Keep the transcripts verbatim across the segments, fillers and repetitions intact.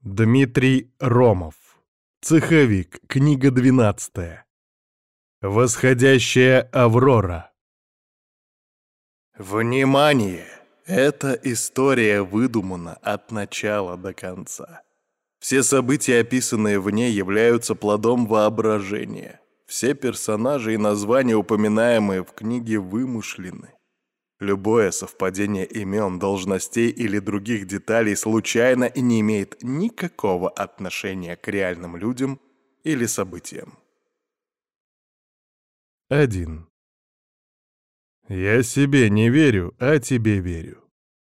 Дмитрий Ромов. Цеховик. Книга двенадцатая. Восходящая Аврора. Внимание! Эта история выдумана от начала до конца. Все события, описанные в ней, являются плодом воображения. Все персонажи и названия, упоминаемые в книге, вымышлены. Любое совпадение имен, должностей или других деталей случайно и не имеет никакого отношения к реальным людям или событиям. один. Я себе не верю, а тебе верю.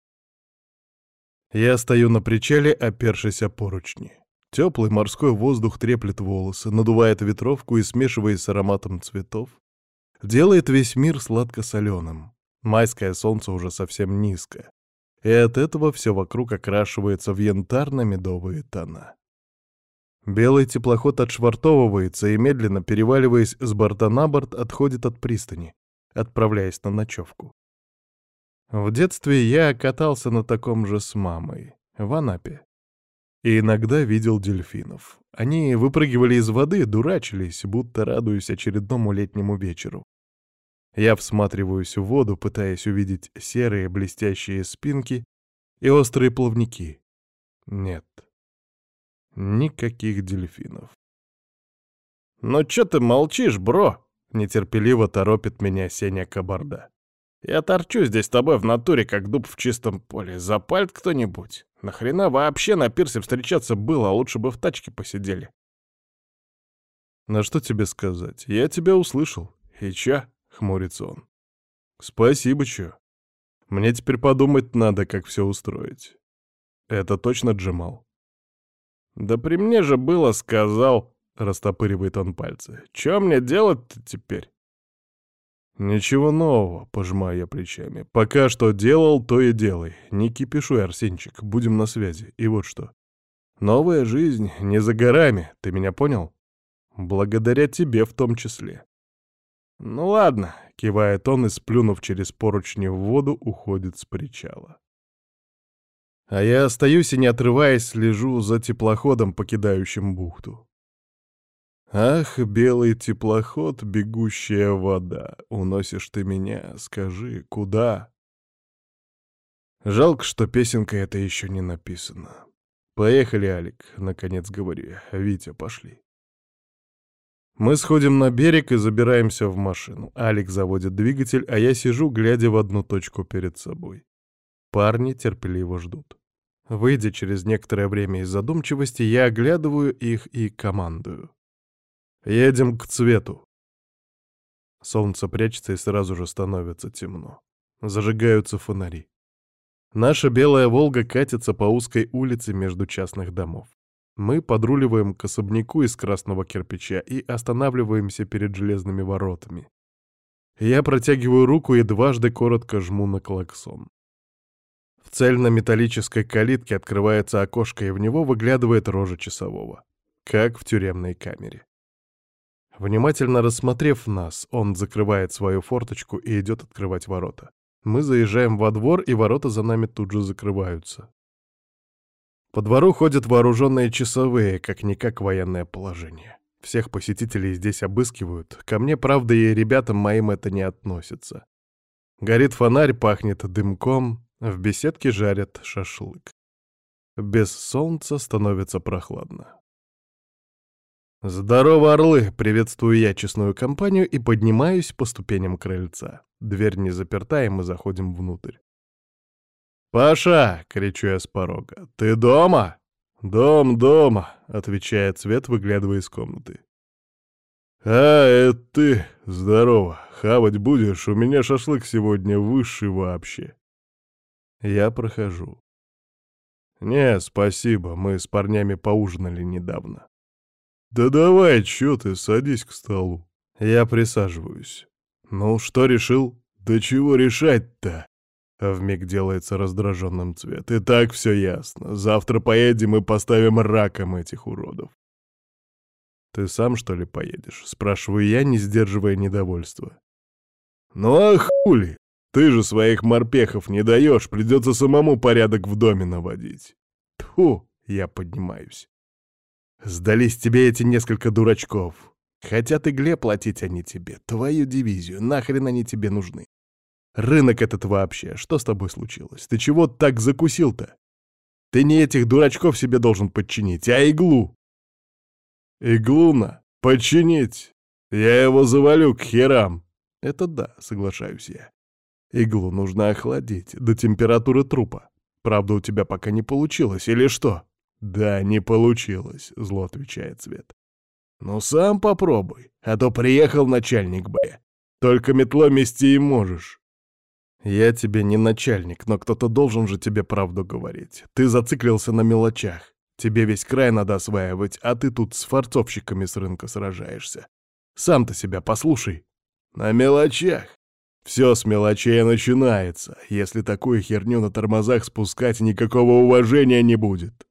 Я стою на причале, опершись о поручни. Теплый морской воздух треплет волосы, надувает ветровку и, смешиваясь с ароматом цветов, делает весь мир сладко-соленым. Майское солнце уже совсем низко, и от этого все вокруг окрашивается в янтарно-медовые тона. Белый теплоход отшвартовывается и, медленно переваливаясь с борта на борт, отходит от пристани, отправляясь на ночевку. В детстве я катался на таком же с мамой, в Анапе. И иногда видел дельфинов. Они выпрыгивали из воды, дурачились, будто радуясь очередному летнему вечеру. Я всматриваюсь в воду, пытаясь увидеть серые блестящие спинки и острые плавники. Нет. Никаких дельфинов. «Ну чё ты молчишь, бро?» — нетерпеливо торопит меня Сеня Кабарда. «Я торчу здесь с тобой в натуре, как дуб в чистом поле. Запалит кто-нибудь? Нахрена вообще на пирсе встречаться было, а лучше бы в тачке посидели?» «На что тебе сказать? Я тебя услышал. И чё?» — хмурится он. «Спасибо, чё. Мне теперь подумать надо, как все устроить. Это точно Джемал?» «Да при мне же было, сказал», — растопыривает он пальцы. «Чё мне делать-то теперь?» «Ничего нового», — пожимаю я плечами. «Пока что делал, то и делай. Не кипишуй, Арсенчик, будем на связи. И вот что. Новая жизнь не за горами, ты меня понял? Благодаря тебе в том числе». «Ну ладно», — кивает он и, сплюнув через поручни в воду, уходит с причала. А я остаюсь и, не отрываясь, слежу за теплоходом, покидающим бухту. Ах, белый теплоход, бегущая вода, уносишь ты меня, скажи, куда? Жалко, что песенка эта еще не написана. Поехали, Алик, наконец говорю я. Витя, пошли. Мы сходим на берег и забираемся в машину. Алик заводит двигатель, а я сижу, глядя в одну точку перед собой. Парни терпеливо ждут. Выйдя через некоторое время из задумчивости, я оглядываю их и командую. «Едем к цвету». Солнце прячется и сразу же становится темно. Зажигаются фонари. Наша белая «Волга» катится по узкой улице между частных домов. Мы подруливаем к особняку из красного кирпича и останавливаемся перед железными воротами. Я протягиваю руку и дважды коротко жму на клаксон. В цельнометаллической калитке открывается окошко, и в него выглядывает рожа часового. Как в тюремной камере. Внимательно рассмотрев нас, он закрывает свою форточку и идет открывать ворота. Мы заезжаем во двор, и ворота за нами тут же закрываются. По двору ходят вооруженные часовые, как-никак военное положение. Всех посетителей здесь обыскивают. Ко мне, правда, и ребятам моим это не относится. Горит фонарь, пахнет дымком, в беседке жарят шашлык. Без солнца становится прохладно. «Здорово, орлы!» — приветствую я честную компанию и поднимаюсь по ступеням крыльца. Дверь не заперта, и мы заходим внутрь. «Паша!» — кричу я с порога. «Ты дома?» «Дом, дома!» — отвечает Свет, выглядывая из комнаты. «А, это ты! Здорово! Хавать будешь? У меня шашлык сегодня высший вообще!» Я прохожу. «Не, спасибо, мы с парнями поужинали недавно». «Да давай, чё ты, садись к столу». Я присаживаюсь. «Ну, что решил?» «Да чего решать-то?» Вмиг делается раздраженным Цвет. «И так все ясно. Завтра поедем и поставим раком этих уродов». «Ты сам, что ли, поедешь?» Спрашиваю я, не сдерживая недовольства. «Ну а хули? Ты же своих морпехов не даешь, придется самому порядок в доме наводить». «Тьфу!» — Я поднимаюсь. Сдались тебе эти несколько дурачков. Хотят игле платить они тебе. Твою дивизию. Нахрен они тебе нужны? Рынок этот вообще. Что с тобой случилось? Ты чего так закусил-то? Ты не этих дурачков себе должен подчинить, а иглу. Иглуна? Подчинить? Я его завалю к херам. Это да, соглашаюсь я. Иглу нужно охладить до температуры трупа. Правда, у тебя пока не получилось, или что? Да, не получилось, зло отвечает Свет. Ну сам попробуй, а то приехал начальник Б. Только метлой мести и можешь. Я тебе не начальник, но кто-то должен же тебе правду говорить. Ты зациклился на мелочах. Тебе весь край надо осваивать, а ты тут с фарцовщиками с рынка сражаешься. Сам-то себя послушай. На мелочах. Все с мелочей начинается. Если такую херню на тормозах спускать, никакого уважения не будет.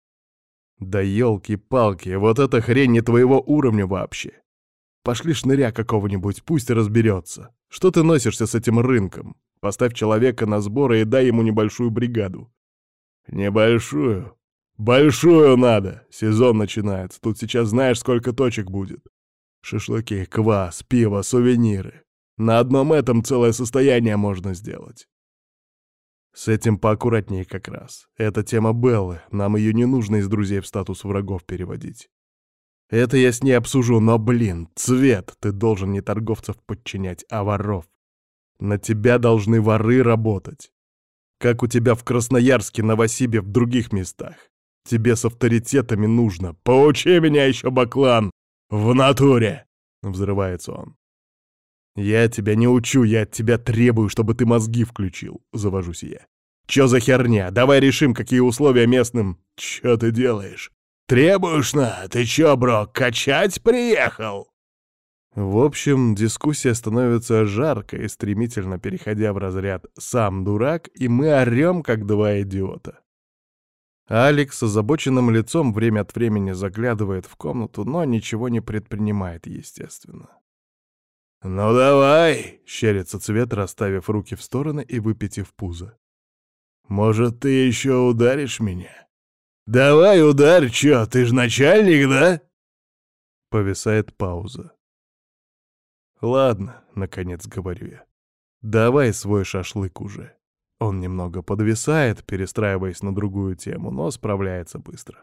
Да елки-палки, вот эта хрень не твоего уровня вообще. Пошли шныря какого-нибудь, пусть разберется. Что ты носишься с этим рынком? Поставь человека на сборы и дай ему небольшую бригаду. Небольшую? Большую надо. Сезон начинается. Тут сейчас знаешь, сколько точек будет. Шашлыки, квас, пиво, сувениры. На одном этом целое состояние можно сделать. С этим поаккуратнее как раз. Это тема Беллы, нам ее не нужно из друзей в статус врагов переводить. Это я с ней обсужу, но, блин, Цвет, ты должен не торговцев подчинять, а воров. На тебя должны воры работать. Как у тебя в Красноярске, Новосибе, в других местах. Тебе с авторитетами нужно. Поучи меня еще, Баклан! В натуре! Взрывается он. «Я тебя не учу, я от тебя требую, чтобы ты мозги включил», — завожусь я. «Чё за херня? Давай решим, какие условия местным...» «Чё ты делаешь? Требуешь на? Ты чё, бро, качать приехал?» В общем, дискуссия становится жаркой, стремительно переходя в разряд «сам дурак», и мы орём, как два идиота. Алекс с озабоченным лицом время от времени заглядывает в комнату, но ничего не предпринимает, естественно. «Ну давай!» — щерится Цвет, расставив руки в стороны и выпитив пузо. «Может, ты еще ударишь меня? Давай ударь, чё, ты ж начальник, да?» Повисает пауза. «Ладно», — наконец говорю я, — «давай свой шашлык уже». Он немного подвисает, перестраиваясь на другую тему, но справляется быстро.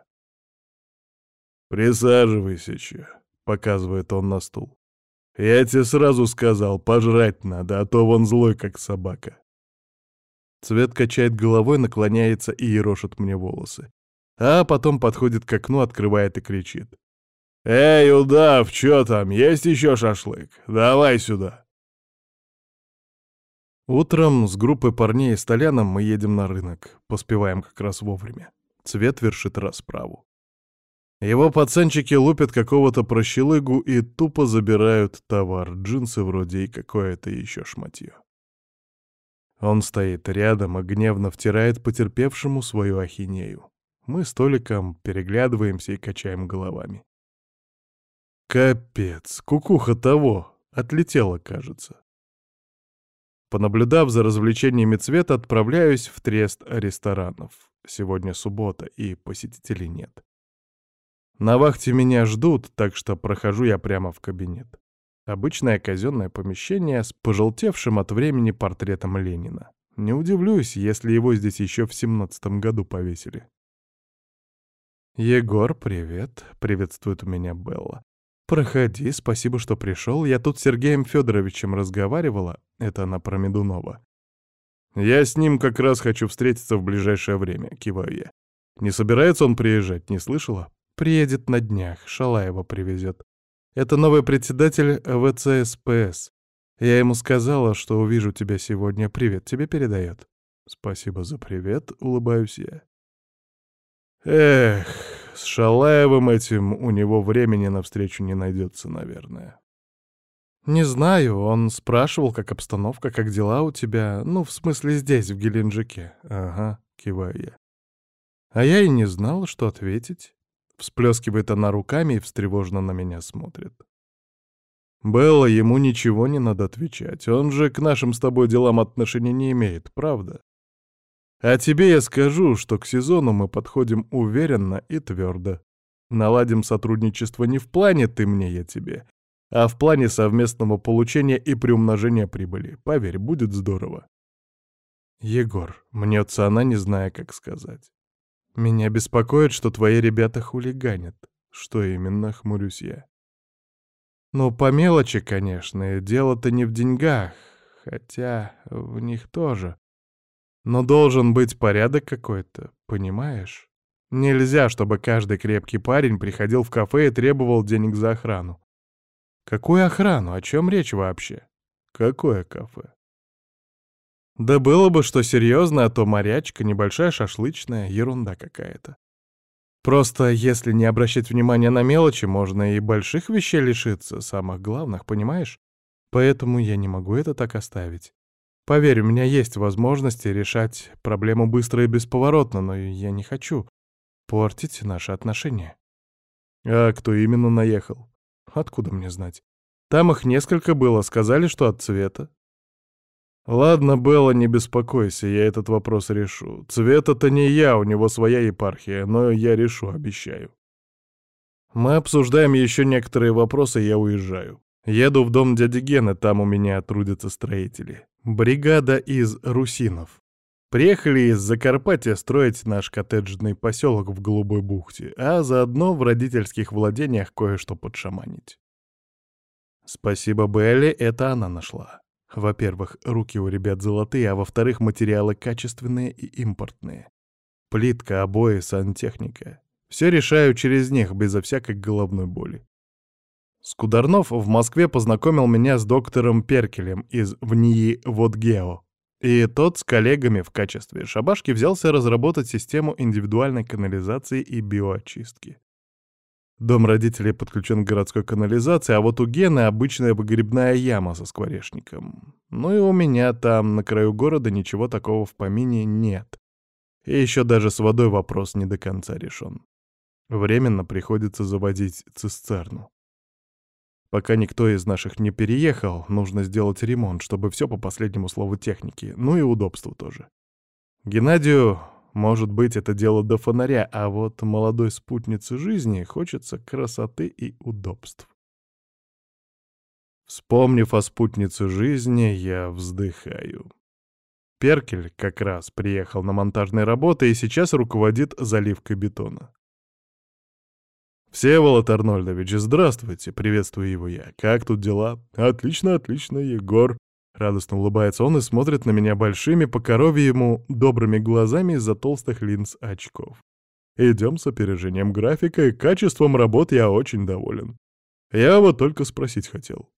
«Присаживайся, чё», — показывает он на стул. «Я тебе сразу сказал, пожрать надо, а то вон злой, как собака». Цвет качает головой, наклоняется и ерошит мне волосы. А потом подходит к окну, открывает и кричит. «Эй, удав, чё там, есть еще шашлык? Давай сюда!» Утром с группой парней и Толяном мы едем на рынок. Поспеваем как раз вовремя. Цвет вершит расправу. Его пацанчики лупят какого-то прощелыгу и тупо забирают товар, джинсы вроде и какое-то еще шматье. Он стоит рядом и гневно втирает потерпевшему свою ахинею. Мы с Толиком переглядываемся и качаем головами. Капец, кукуха того, отлетела, кажется. Понаблюдав за развлечениями Цвета, отправляюсь в трест ресторанов. Сегодня суббота, и посетителей нет. На вахте меня ждут, так что прохожу я прямо в кабинет. Обычное казенное помещение с пожелтевшим от времени портретом Ленина. Не удивлюсь, если его здесь еще в семнадцатом году повесили. «Егор, привет!» — приветствует меня Белла. «Проходи, спасибо, что пришел. Я тут с Сергеем Федоровичем разговаривала». Это она про Медунова. «Я с ним как раз хочу встретиться в ближайшее время», — киваю я. «Не собирается он приезжать, не слышала?» «Приедет на днях, Шалаева привезет. Это новый председатель ВЦСПС. Я ему сказала, что увижу тебя сегодня. Привет тебе передает». «Спасибо за привет», — улыбаюсь я. Эх, с Шалаевым этим у него времени на встречу не найдется, наверное. «Не знаю, он спрашивал, как обстановка, как дела у тебя. Ну, в смысле, здесь, в Геленджике». «Ага», — киваю я. «А я и не знал, что ответить». Всплескивает она руками и встревоженно на меня смотрит. «Белла, ему ничего не надо отвечать. Он же к нашим с тобой делам отношения не имеет, правда?» А тебе я скажу, что к сезону мы подходим уверенно и твердо. Наладим сотрудничество не в плане «ты мне, я тебе», а в плане совместного получения и приумножения прибыли. Поверь, будет здорово. Егор, мнется она, не зная, как сказать. Меня беспокоит, что твои ребята хулиганят. Что именно, хмурюсь я. Ну, по мелочи, конечно, и дело-то не в деньгах, хотя в них тоже. Но должен быть порядок какой-то, понимаешь? Нельзя, чтобы каждый крепкий парень приходил в кафе и требовал денег за охрану. Какую охрану? О чем речь вообще? Какое кафе? Да было бы что серьезно, а то морячка, небольшая шашлычная, ерунда какая-то. Просто если не обращать внимания на мелочи, можно и больших вещей лишиться, самых главных, понимаешь? Поэтому я не могу это так оставить. Поверь, у меня есть возможности решать проблему быстро и бесповоротно, но я не хочу портить наши отношения. А кто именно наехал? Откуда мне знать? Там их несколько было, сказали, что от Цвета. Ладно, Белла, не беспокойся, я этот вопрос решу. Цвета-то не я, у него своя епархия, но я решу, обещаю. Мы обсуждаем еще некоторые вопросы, я уезжаю. Еду в дом дяди Гены, там у меня трудятся строители. Бригада из русинов. Приехали из Закарпатья строить наш коттеджный поселок в Голубой бухте, а заодно в родительских владениях кое-что подшаманить. Спасибо Белле, это она нашла. Во-первых, руки у ребят золотые, а во-вторых, материалы качественные и импортные. Плитка, обои, сантехника. Все решаю через них, безо всякой головной боли. Скударнов в Москве познакомил меня с доктором Перкелем из ВНИИ Водгео. И тот с коллегами в качестве шабашки взялся разработать систему индивидуальной канализации и биоочистки. Дом родителей подключен к городской канализации, а вот у Гены обычная выгребная яма со скворечником. Ну и у меня там, на краю города, ничего такого в помине нет. И еще даже с водой вопрос не до конца решен. Временно приходится заводить цистерну. Пока никто из наших не переехал, нужно сделать ремонт, чтобы все по последнему слову техники, ну и удобству тоже. Геннадию, может быть, это дело до фонаря, а вот молодой спутнице жизни хочется красоты и удобств. Вспомнив о спутнице жизни, я вздыхаю. Перкель как раз приехал на монтажные работы и сейчас руководит заливкой бетона. «Всеволод Арнольдович, здравствуйте!» — приветствую его я. «Как тут дела?» «Отлично, отлично, Егор!» Радостно улыбается он и смотрит на меня большими, по коровьему, добрыми глазами из-за толстых линз очков. «Идем с опережением графика, и качеством работ я очень доволен. Я вот только спросить хотел».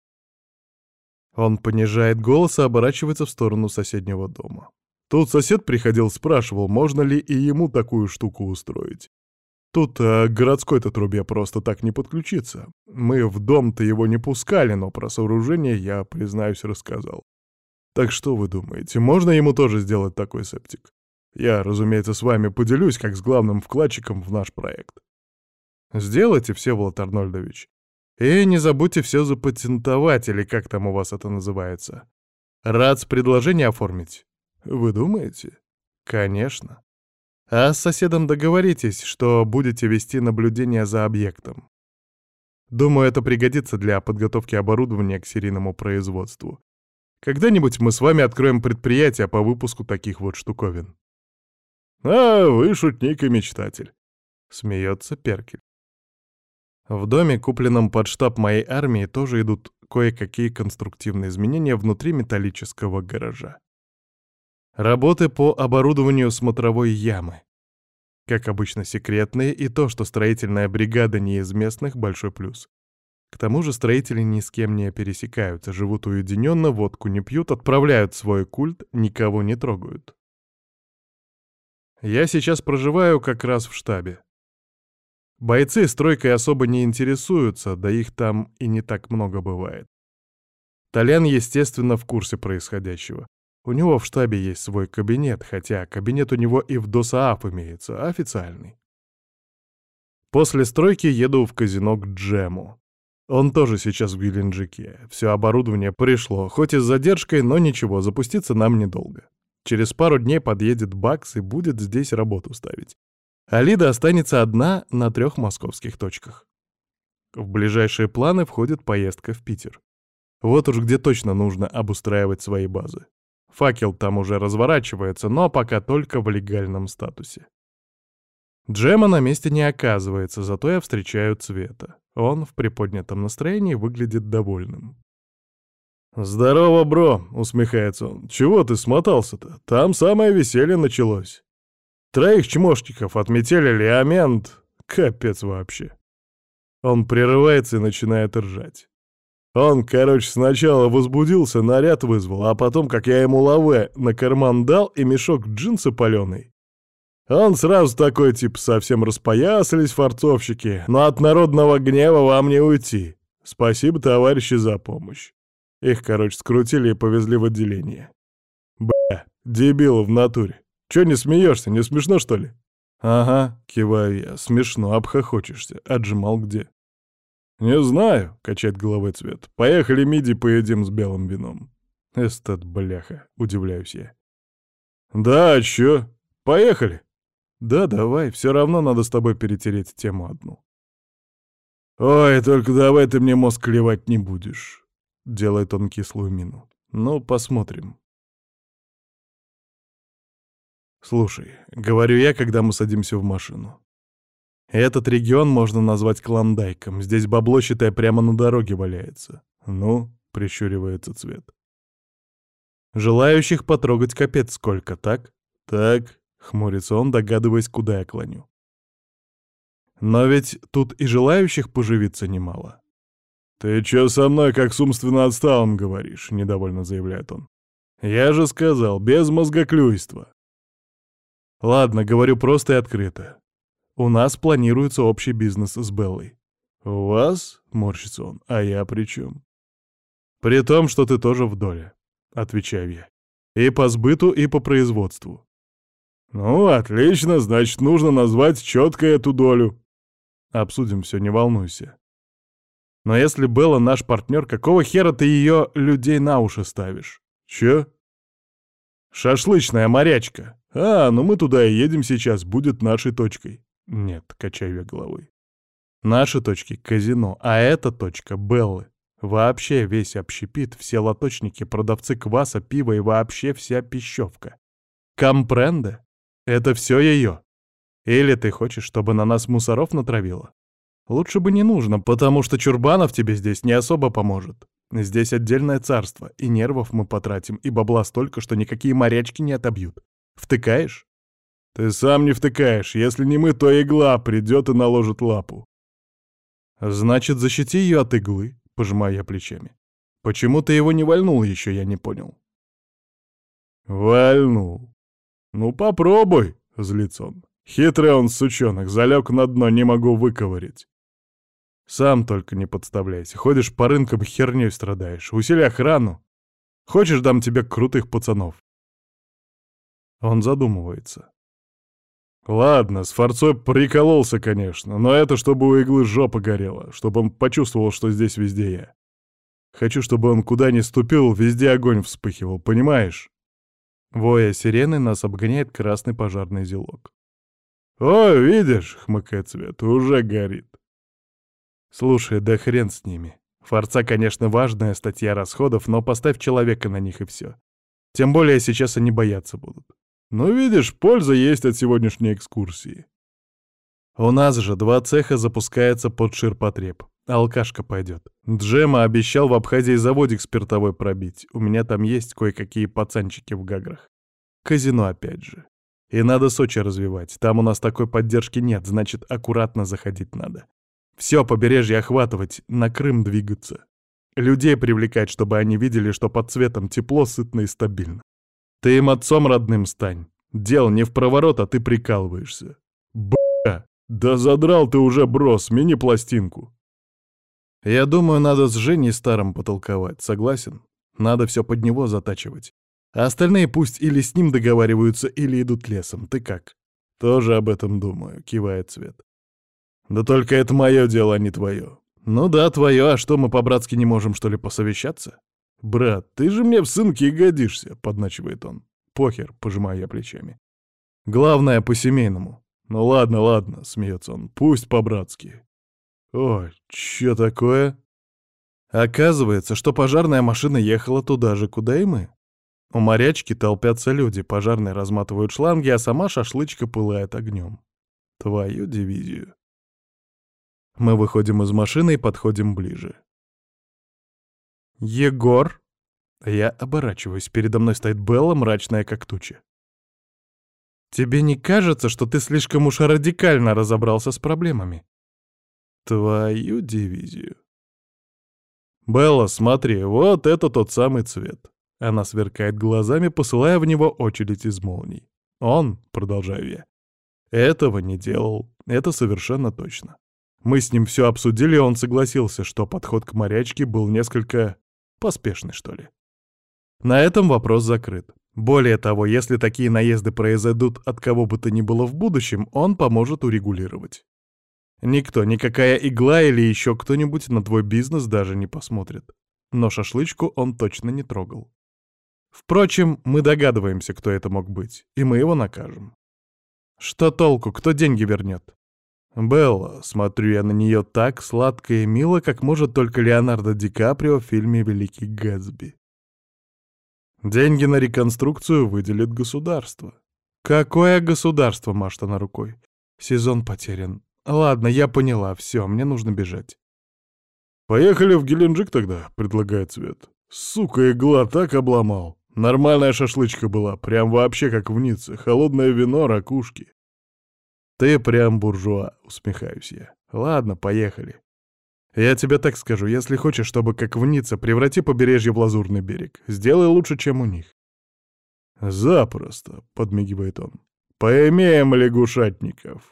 Он понижает голос и оборачивается в сторону соседнего дома. Тут сосед приходил, спрашивал, можно ли и ему такую штуку устроить. Тут а, к городской-то трубе просто так не подключиться. Мы в дом-то его не пускали, но про сооружение я, признаюсь, рассказал. Так что вы думаете, можно ему тоже сделать такой септик? Я, разумеется, с вами поделюсь, как с главным вкладчиком в наш проект. Сделайте, Всеволод Арнольдович. И не забудьте все запатентовать, или как там у вас это называется. Рад с предложение оформить. Вы думаете? Конечно. А с соседом договоритесь, что будете вести наблюдение за объектом. Думаю, это пригодится для подготовки оборудования к серийному производству. Когда-нибудь мы с вами откроем предприятие по выпуску таких вот штуковин. А вы шутник и мечтатель. Смеется Перкель. В доме, купленном под штаб моей армии, тоже идут кое-какие конструктивные изменения внутри металлического гаража. Работы по оборудованию смотровой ямы. Как обычно, секретные, и то, что строительная бригада не из местных, большой плюс. К тому же строители ни с кем не пересекаются, живут уединенно, водку не пьют, отправляют свой культ, никого не трогают. Я сейчас проживаю как раз в штабе. Бойцы стройкой особо не интересуются, да их там и не так много бывает. Толян, естественно, в курсе происходящего. У него в штабе есть свой кабинет, хотя кабинет у него и в ДОСААФ имеется, официальный. После стройки еду в казино к Джему. Он тоже сейчас в Геленджике. Все оборудование пришло, хоть и с задержкой, но ничего, запуститься нам недолго. Через пару дней подъедет Бакс и будет здесь работу ставить. А Лида останется одна на трех московских точках. В ближайшие планы входит поездка в Питер. Вот уж где точно нужно обустраивать свои базы. Факел там уже разворачивается, но пока только в легальном статусе. Джема на месте не оказывается, зато я встречаю Цвета. Он в приподнятом настроении выглядит довольным. «Здорово, бро!» — усмехается он. «Чего ты смотался-то? Там самое веселье началось. Троих чмошников отметили леомент. Капец вообще!» Он прерывается и начинает ржать. Он, короче, сначала возбудился, наряд вызвал, а потом, как я ему лаве на карман дал и мешок джинса палёный, он сразу такой, типа, совсем распоясались форцовщики, но от народного гнева вам не уйти. Спасибо, товарищи, за помощь. Их, короче, скрутили и повезли в отделение. Бля, дебилы в натуре. Чё не смеешься, не смешно, что ли? Ага, киваю я, смешно, обхохочешься. Отжимал где? Не знаю, качает головой Цвет. Поехали миди поедим с белым вином. Эстет, бляха, удивляюсь я. Да, а чё? Поехали. Да, давай, все равно надо с тобой перетереть тему одну. Ой, только давай ты мне мозг клевать не будешь. Делает он кислую мину. Ну, посмотрим. Слушай, говорю я, когда мы садимся в машину. Этот регион можно назвать клондайком. Здесь бабло, считай, прямо на дороге валяется. Ну, прищуривается Цвет. Желающих потрогать капец сколько, так? Так, хмурится он, догадываясь, куда я клоню. Но ведь тут и желающих поживиться немало. «Ты чё со мной как с умственно отсталым говоришь?» — недовольно заявляет он. «Я же сказал, без мозгоклюйства». «Ладно, говорю просто и открыто. У нас планируется общий бизнес с Беллой». «У вас?» — морщится он. «А я при чем?» «При том, что ты тоже в доле», — отвечаю я. «И по сбыту, и по производству». «Ну, отлично, значит, нужно назвать четко эту долю». «Обсудим все, не волнуйся». Но если Белла наш партнер, какого хера ты ее людей на уши ставишь? Че? Шашлычная морячка. А, ну мы туда и едем сейчас, будет нашей точкой. Нет, качаю я головой. Наши точки — казино, а эта точка — Беллы. Вообще весь общепит, все лоточники, продавцы кваса, пива и вообще вся пищевка. Компренде? Это все ее. Или ты хочешь, чтобы на нас мусоров натравило? Лучше бы не нужно, потому что Чурбанов тебе здесь не особо поможет. Здесь отдельное царство, и нервов мы потратим, и бабла столько, что никакие морячки не отобьют. Втыкаешь? Ты сам не втыкаешь. Если не мы, то игла придет и наложит лапу. Значит, защити ее от иглы, пожимаю я плечами. Почему ты его не вальнул еще, я не понял. Вальнул. Ну попробуй, злится он. Хитрый он, сучонок, залег на дно, не могу выковырять. Сам только не подставляйся. Ходишь по рынкам, херней страдаешь. Усили охрану. Хочешь, дам тебе крутых пацанов?» Он задумывается. «Ладно, с форцой прикололся, конечно, но это чтобы у иглы жопа горела, чтобы он почувствовал, что здесь везде я. Хочу, чтобы он куда ни ступил, везде огонь вспыхивал, понимаешь?» Воя сирены нас обгоняет красный пожарный зелок. «О, видишь», — хмыкает Цвет, — «уже горит». Слушай, да хрен с ними. Форца, конечно, важная статья расходов, но поставь человека на них и все. Тем более сейчас они бояться будут. Ну, видишь, польза есть от сегодняшней экскурсии. У нас же два цеха запускается под ширпотреб. Алкашка пойдет. Джема обещал в Абхазии заводик спиртовой пробить. У меня там есть кое-какие пацанчики в Гаграх. Казино опять же. И надо Сочи развивать. Там у нас такой поддержки нет, значит, аккуратно заходить надо. Все побережье охватывать, на Крым двигаться. Людей привлекать, чтобы они видели, что под цветом тепло, сытно и стабильно. Ты им отцом родным стань. Дело не в проворот, а ты прикалываешься. Б***ь, да задрал ты уже, бро, смени пластинку. Я думаю, надо с Женей старым потолковать, согласен? Надо все под него затачивать. А остальные пусть или с ним договариваются, или идут лесом. Ты как? Тоже об этом думаю, кивает Цвет. Да только это мое дело, а не твое. Ну да, твое, а что, мы по-братски не можем, что ли, посовещаться? Брат, ты же мне в сынке и годишься, подначивает он. похер, пожимаю я плечами. Главное, по-семейному. Ну ладно, ладно, смеется он, пусть по-братски. Ой, чё такое? Оказывается, что пожарная машина ехала туда же, куда и мы. У морячки толпятся люди, пожарные разматывают шланги, а сама шашлычка пылает огнем. Твою дивизию. Мы выходим из машины и подходим ближе. «Егор!» Я оборачиваюсь, передо мной стоит Белла, мрачная как туча. «Тебе не кажется, что ты слишком уж радикально разобрался с проблемами?» Твою дивизию. «Белла, смотри, вот это тот самый цвет». Она сверкает глазами, посылая в него очередь из молний. «Он, — продолжаю я, — этого не делал, это совершенно точно. Мы с ним все обсудили, и он согласился, что подход к морячке был несколько поспешный, что ли. На этом вопрос закрыт. Более того, если такие наезды произойдут от кого бы то ни было в будущем, он поможет урегулировать. Никто, никакая игла или еще кто-нибудь на твой бизнес даже не посмотрит. Но шашлычку он точно не трогал. Впрочем, мы догадываемся, кто это мог быть, и мы его накажем. Что толку, кто деньги вернет? Белла, смотрю я на нее так сладко и мило, как может только Леонардо Ди Каприо в фильме «Великий Гэтсби». Деньги на реконструкцию выделит государство. Какое государство, машет она рукой? Сезон потерян. Ладно, я поняла, все, мне нужно бежать. Поехали в Геленджик тогда, предлагает Свет. Сука, игла так обломал. Нормальная шашлычка была, прям вообще как в Ницце. Холодное вино, ракушки. Ты прям буржуа, усмехаюсь я. Ладно, поехали. Я тебе так скажу, если хочешь, чтобы как в Ницце, преврати побережье в лазурный берег. Сделай лучше, чем у них. Запросто, подмигивает он. Поимеем лягушатников.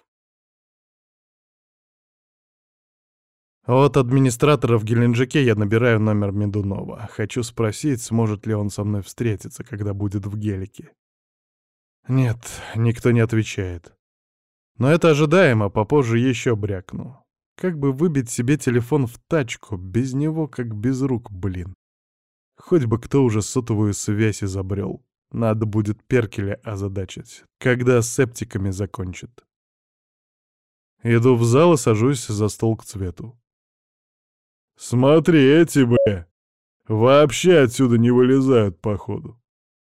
От администратора в Геленджике я набираю номер Медунова. Хочу спросить, сможет ли он со мной встретиться, когда будет в Гелике. Нет, никто не отвечает. Но это ожидаемо, попозже еще брякну. Как бы выбить себе телефон в тачку, без него как без рук, блин. Хоть бы кто уже сотовую связь изобрел. Надо будет Перкеля озадачить, когда с септиками закончит. Иду в зал и сажусь за стол к Цвету. Смотри, эти, бля, вообще отсюда не вылезают, походу.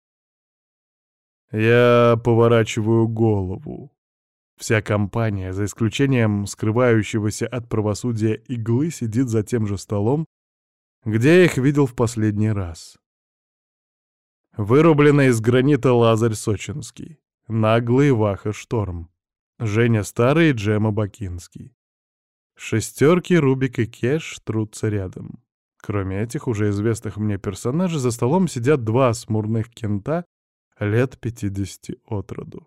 Я поворачиваю голову. Вся компания, за исключением скрывающегося от правосудия иглы, сидит за тем же столом, где я их видел в последний раз. Вырубленный из гранита Лазарь Сочинский, наглый Ваха Шторм, Женя Старый и Джема Бакинский. Шестерки, Рубик и Кеш трутся рядом. Кроме этих уже известных мне персонажей, за столом сидят два смурных кента лет пятидесяти от роду.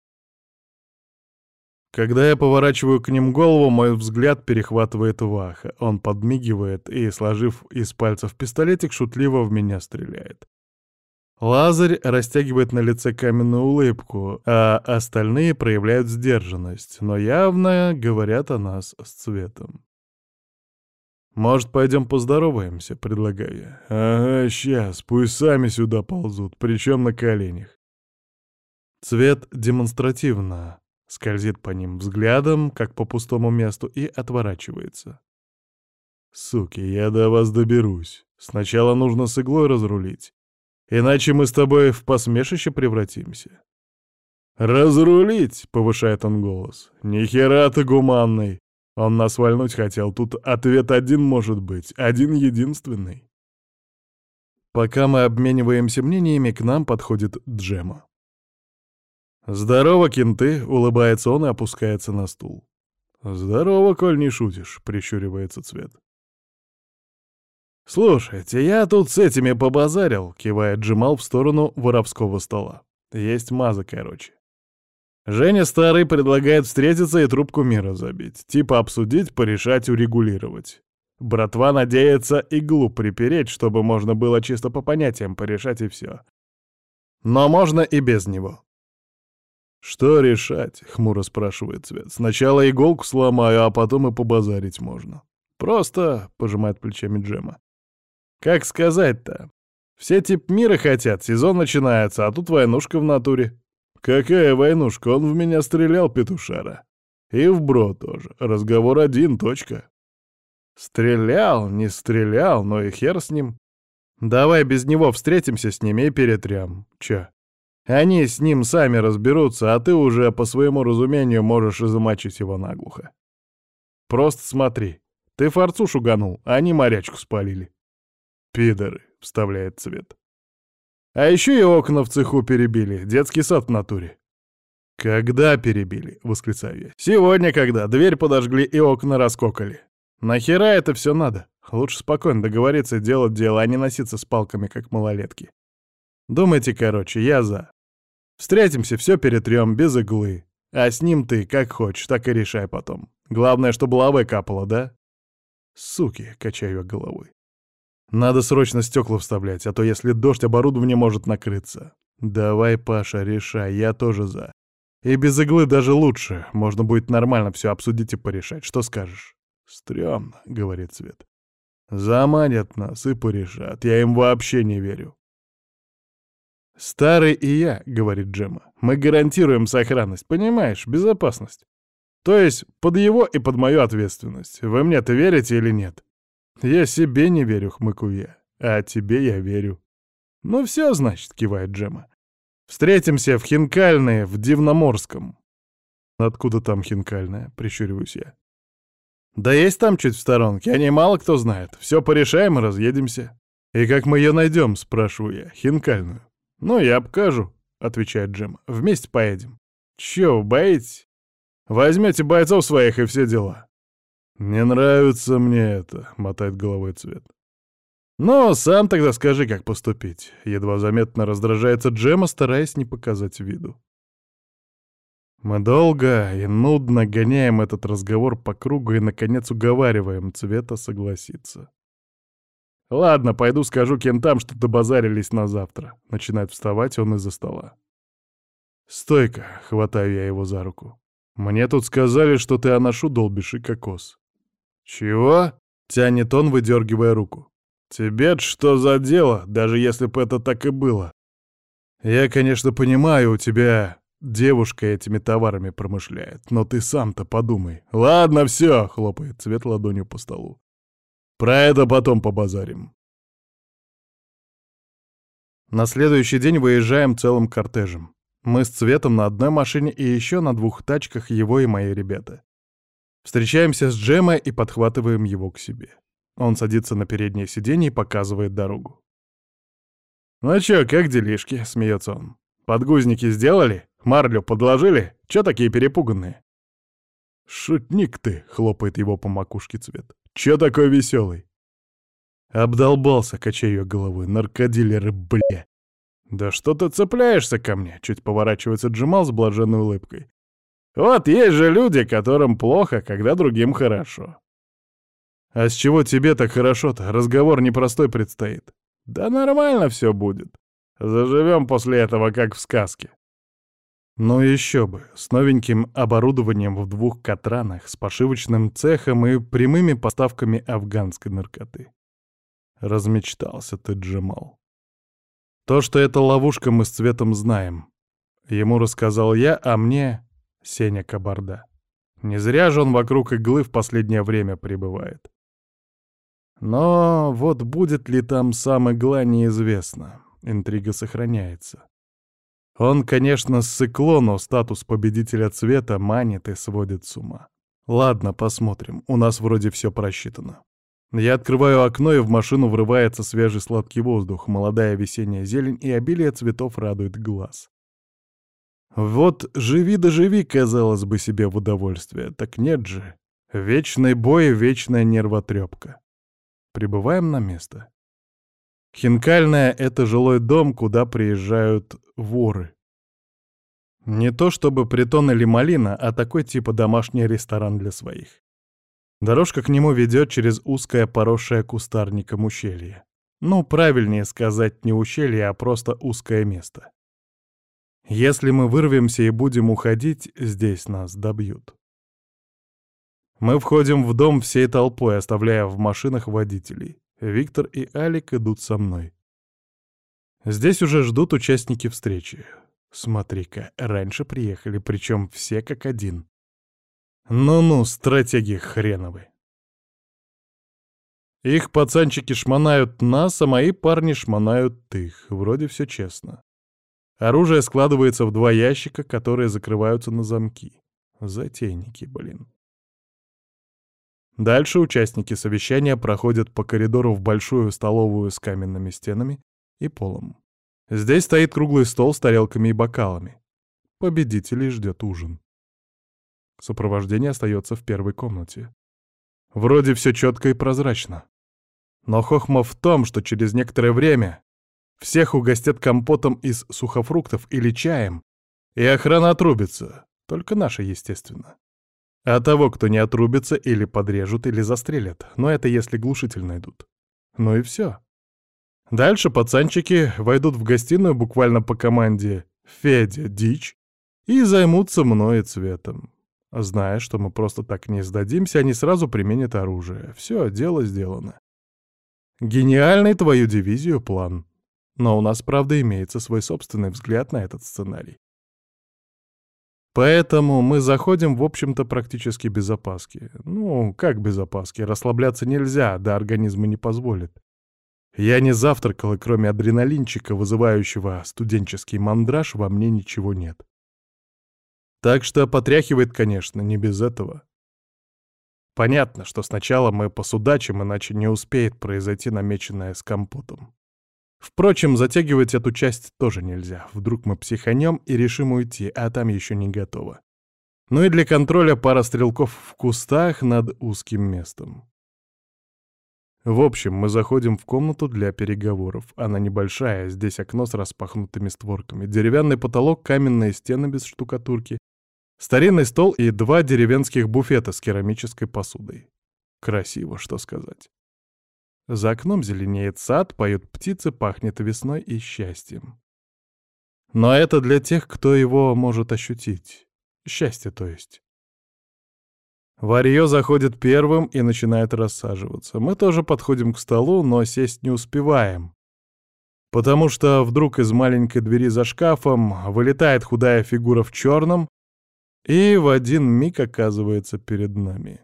Когда я поворачиваю к ним голову, мой взгляд перехватывает Ваха. Он подмигивает и, сложив из пальцев пистолетик, шутливо в меня стреляет. Лазарь растягивает на лице каменную улыбку, а остальные проявляют сдержанность, но явно говорят о нас с Цветом. «Может, пойдем поздороваемся?» — предлагаю я. «Ага, сейчас, пусть сами сюда ползут, причем на коленях». Цвет демонстративно скользит по ним взглядом, как по пустому месту, и отворачивается. «Суки, я до вас доберусь. Сначала нужно с иглой разрулить. Иначе мы с тобой в посмешище превратимся». «Разрулить?» — повышает он голос. «Ни хера ты гуманный. Он нас вальнуть хотел. Тут ответ один может быть. Один единственный». Пока мы обмениваемся мнениями, к нам подходит Джема. «Здорово, кенты!» — улыбается он и опускается на стул. «Здорово, коль не шутишь», — прищуривается Цвет. «Слушайте, я тут с этими побазарил», — кивает Джемал в сторону воровского стола. «Есть маза, короче. Женя Старый предлагает встретиться и трубку мира забить. Типа обсудить, порешать, урегулировать. Братва надеется иглу припереть, чтобы можно было чисто по понятиям порешать и все. Но можно и без него». «Что решать?» — хмуро спрашивает Цвет. «Сначала иголку сломаю, а потом и побазарить можно». «Просто», — пожимает плечами Джема. «Как сказать-то? Все тип мира хотят, сезон начинается, а тут войнушка в натуре. Какая войнушка? Он в меня стрелял, петушара. И в бро тоже. Разговор один, точка. Стрелял, не стрелял, но и хер с ним. Давай без него встретимся с ними и перетрем. Чё? Они с ним сами разберутся, а ты уже по своему разумению можешь и замочить его наглухо. Просто смотри. Ты форцу шуганул, а они морячку спалили. Пидоры, вставляет Цвет. А еще и окна в цеху перебили, детский сад в натуре. Когда перебили, восклицаю я. Сегодня когда, дверь подожгли и окна раскокали. Нахера это все надо? Лучше спокойно договориться, делать дело, а не носиться с палками, как малолетки. Думайте, короче, я за. Встретимся, все перетрем, без иглы. А с ним ты, как хочешь, так и решай потом. Главное, чтобы лавой капало, да? Суки, качаю я головой. Надо срочно стекла вставлять, а то если дождь, оборудование может накрыться. Давай, Паша, решай, я тоже за. И без иглы даже лучше, можно будет нормально все обсудить и порешать. Что скажешь? Стрёмно, говорит Свет. Заманят нас и порешат, я им вообще не верю. «Старый и я», — говорит Джемма, — «мы гарантируем сохранность, понимаешь, безопасность. То есть под его и под мою ответственность. Вы мне-то верите или нет?» «Я себе не верю», — хмыкаю я, — «а тебе я верю». «Ну все, значит», — кивает Джемма. «Встретимся в Хинкальное, в Дивноморском». «Откуда там Хинкальное?» — прищуриваюсь я. «Да есть там чуть в сторонке, о ней мало кто знает. Все порешаем и разъедемся». «И как мы ее найдем?» — спрашиваю я. «Хинкальную». «Ну, я покажу», — отвечает Джем. «Вместе поедем». «Чё, вы боитесь? Возьмете бойцов своих и все дела». «Не нравится мне это», — мотает головой Цвет. «Ну, сам тогда скажи, как поступить». Едва заметно раздражается Джема, стараясь не показать виду. Мы долго и нудно гоняем этот разговор по кругу и, наконец, уговариваем Цвета согласиться. «Ладно, пойду скажу кентам, что добазарились на завтра». Начинает вставать он из-за стола. «Стой-ка», — хватаю я его за руку. «Мне тут сказали, что ты анашу долбишь и кокос». «Чего?» — тянет он, выдергивая руку. «Тебе-то что за дело, даже если бы это так и было?» «Я, конечно, понимаю, у тебя девушка этими товарами промышляет, но ты сам-то подумай». «Ладно, все», — хлопает Цвет ладонью по столу. «Про это потом побазарим». На следующий день выезжаем целым кортежем. Мы с Цветом на одной машине и еще на двух тачках его и мои ребята. Встречаемся с Джемой и подхватываем его к себе. Он садится на переднее сиденье и показывает дорогу. «Ну чё, как делишки?» — смеется он. «Подгузники сделали? Марлю подложили? Чё такие перепуганные?» «Шутник ты!» — хлопает его по макушке Цвет. «Чё такой веселый?» «Обдолбался», — качаю я головой. «Наркодилеры, бля!» «Да что ты цепляешься ко мне?» — чуть поворачивается Джемал с блаженной улыбкой. «Вот есть же люди, которым плохо, когда другим хорошо». «А с чего тебе так хорошо-то? Разговор непростой предстоит». «Да нормально все будет. Заживем после этого, как в сказке». Ну еще бы, с новеньким оборудованием в двух катранах, с пошивочным цехом и прямыми поставками афганской наркоты. Размечтался ты, Джемал. То, что это ловушка, мы с Цветом знаем. Ему рассказал я, а мне — Сеня Кабарда. Не зря же он вокруг иглы в последнее время пребывает. Но вот будет ли там сам игла, неизвестно. Интрига сохраняется. Он, конечно, ссыкло, но статус победителя Цвета манит и сводит с ума. Ладно, посмотрим. У нас вроде все просчитано. Я открываю окно, и в машину врывается свежий сладкий воздух, молодая весенняя зелень и обилие цветов радует глаз. Вот живи да живи, казалось бы, себе в удовольствие. Так нет же. Вечный бой, вечная нервотрепка. Прибываем на место. Хинкальное — это жилой дом, куда приезжают воры. Не то чтобы притон или малина, а такой типа домашний ресторан для своих. Дорожка к нему ведет через узкое поросшее кустарником ущелье. Ну, правильнее сказать не ущелье, а просто узкое место. Если мы вырвемся и будем уходить, здесь нас добьют. Мы входим в дом всей толпой, оставляя в машинах водителей. Виктор и Алик идут со мной. Здесь уже ждут участники встречи. Смотри-ка, раньше приехали, причем все как один. Ну-ну, стратеги хреновы. Их пацанчики шмонают нас, а мои парни шмонают их. Вроде все честно. Оружие складывается в два ящика, которые закрываются на замки. Затейники, блин. Дальше участники совещания проходят по коридору в большую столовую с каменными стенами и полом. Здесь стоит круглый стол с тарелками и бокалами. Победителей ждет ужин. Сопровождение остается в первой комнате. Вроде все четко и прозрачно. Но хохма в том, что через некоторое время всех угостят компотом из сухофруктов или чаем, и охрана отрубится, только наша, естественно. А того, кто не отрубится, или подрежут, или застрелят, но это если глушитель найдут. Ну и все. Дальше пацанчики войдут в гостиную буквально по команде «Федя, дичь» и займутся мной и Цветом. Зная, что мы просто так не сдадимся, они сразу применят оружие. Все, дело сделано. Гениальный твою дивизию план. Но у нас, правда, имеется свой собственный взгляд на этот сценарий. Поэтому мы заходим, в общем-то, практически без опаски. Ну, как без опаски? Расслабляться нельзя, да организм и не позволит. Я не завтракал, и кроме адреналинчика, вызывающего студенческий мандраж, во мне ничего нет. Так что потряхивает, конечно, не без этого. Понятно, что сначала мы посудачим, иначе не успеет произойти намеченное с компотом. Впрочем, затягивать эту часть тоже нельзя. Вдруг мы психанем и решим уйти, а там еще не готово. Ну и для контроля пара стрелков в кустах над узким местом. В общем, мы заходим в комнату для переговоров. Она небольшая, здесь окно с распахнутыми створками, деревянный потолок, каменные стены без штукатурки, старинный стол и два деревенских буфета с керамической посудой. Красиво, что сказать. За окном зеленеет сад, поют птицы, пахнет весной и счастьем. Но это для тех, кто его может ощутить. Счастье, то есть. Варьё заходит первым и начинает рассаживаться. Мы тоже подходим к столу, но сесть не успеваем. Потому что вдруг из маленькой двери за шкафом вылетает худая фигура в черном и в один миг оказывается перед нами.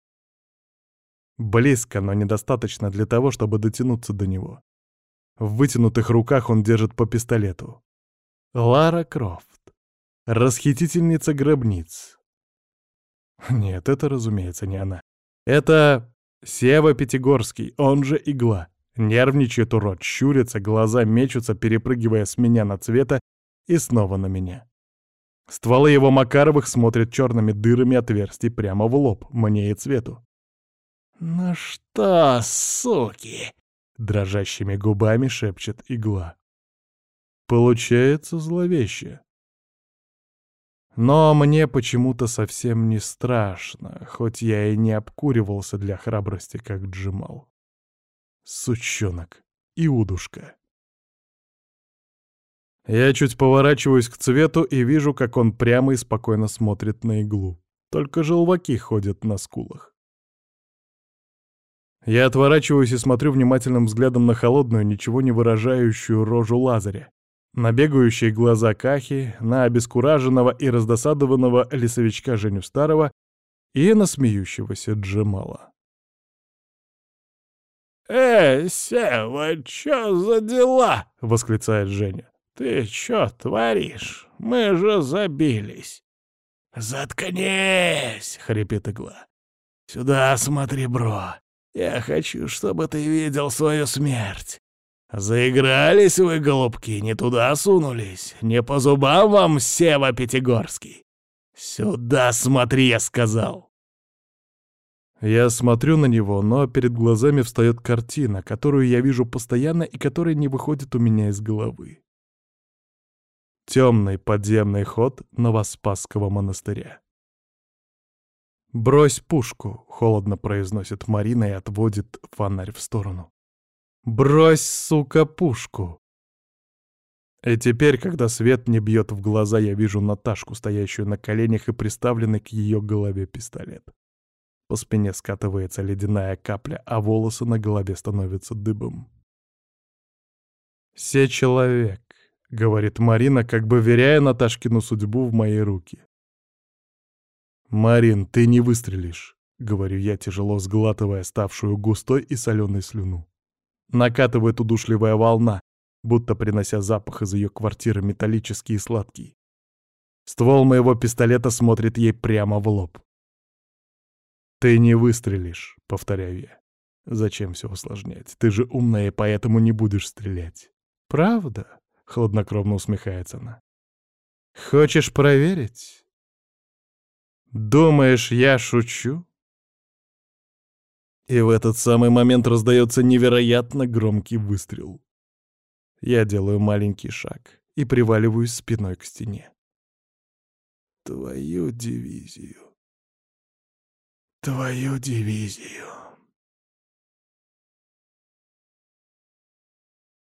Близко, но недостаточно для того, чтобы дотянуться до него. В вытянутых руках он держит по пистолету. Лара Крофт. Расхитительница гробниц. Нет, это, разумеется, не она. Это Сева Пятигорский, он же Игла. Нервничает урод, щурится, глаза мечутся, перепрыгивая с меня на Цвета и снова на меня. Стволы его Макаровых смотрят черными дырами отверстий прямо в лоб, мне и Цвету. «Ну что, суки?» — дрожащими губами шепчет Игла. Получается зловеще. Но мне почему-то совсем не страшно, хоть я и не обкуривался для храбрости, как Джемал. Сучонок. Иудушка. Я чуть поворачиваюсь к Цвету и вижу, как он прямо и спокойно смотрит на Иглу. Только желваки ходят на скулах. Я отворачиваюсь и смотрю внимательным взглядом на холодную, ничего не выражающую рожу Лазаря, на бегающие глаза Кахи, на обескураженного и раздосадованного лесовичка Женю Старого и на смеющегося Джемала. «Э, Сева, чё за дела?» — восклицает Женя. «Ты чё творишь? Мы же забились». «Заткнись!» — хрипит Игла. «Сюда смотри, бро. Я хочу, чтобы ты видел свою смерть. Заигрались вы, голубки, не туда сунулись. Не по зубам вам, Сева Пятигорский. Сюда смотри, я сказал». Я смотрю на него, но перед глазами встает картина, которую я вижу постоянно и которая не выходит у меня из головы. Темный подземный ход Новоспасского монастыря. «Брось пушку», — холодно произносит Марина и отводит фонарь в сторону. «Брось, сука, пушку!» И теперь, когда свет не бьет в глаза, я вижу Наташку, стоящую на коленях и приставленный к ее голове пистолет. По спине скатывается ледяная капля, а волосы на голове становятся дыбом. «Се человек», — говорит Марина, как бы веряя Наташкину судьбу в мои руки. «Марин, ты не выстрелишь», — говорю я, тяжело сглатывая ставшую густой и соленой слюну. Накатывает удушливая волна, будто принося запах из ее квартиры металлический и сладкий. Ствол моего пистолета смотрит ей прямо в лоб. «Ты не выстрелишь», — повторяю я. «Зачем все усложнять? Ты же умная и поэтому не будешь стрелять». «Правда?» — хладнокровно усмехается она. «Хочешь проверить?» «Думаешь, я шучу?» И в этот самый момент раздается невероятно громкий выстрел. Я делаю маленький шаг и приваливаюсь спиной к стене. «Твою дивизию! Твою дивизию!»